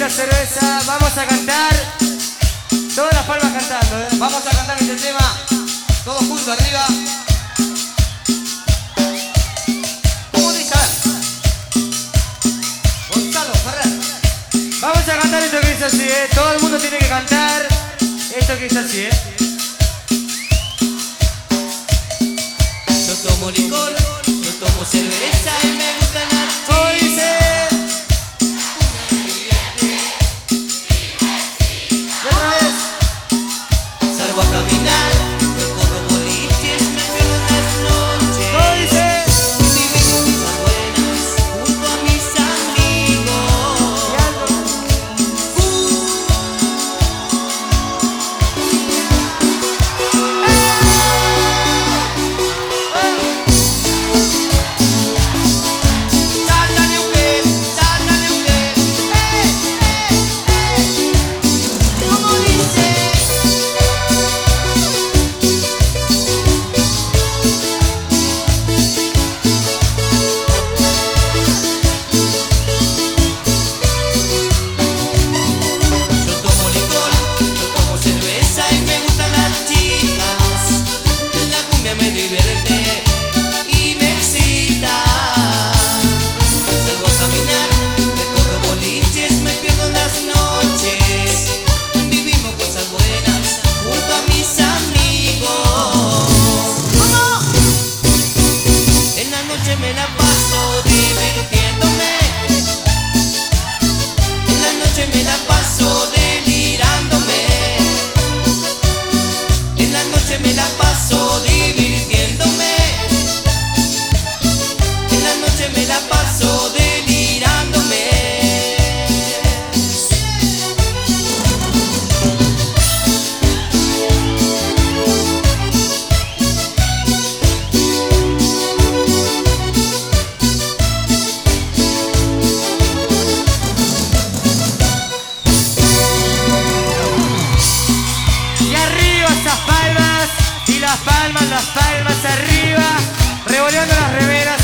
la cerveza, vamos a cantar. Todas las palmas cantando, Vamos a cantar este tema, todos juntos arriba. ¿Cómo dice? Gonzalo Ferrer. Vamos a cantar esto que dice así, todo el mundo tiene que cantar esto que dice así, Yo tomo licor, yo tomo cerveza y me gusta la ¿cómo dice? Y otra vez. Salgo a caminar, recorro boliches, me pierdo en las noches. ¿Cómo dice? Viví cosas buenas junto a mis amigos. Y algo. Sáltale usted, sáltale usted. ¿Cómo dice? Yo tomo licor, yo tomo cerveza y me gustan las chicas. La cumbia me divierte y me excita. Salgo a caminar, recorro boliches, me pierdo en las noches. Vivimos cosas buenas junto a mis amigos. En la noche me la paso divirtiéndome. En la noche me la paso delirándome. En la noche me la paso divirtiéndome. En la noche me la paso delirándome. Y arriba esas palmas, y las palmas arriba, revoleando las remeras.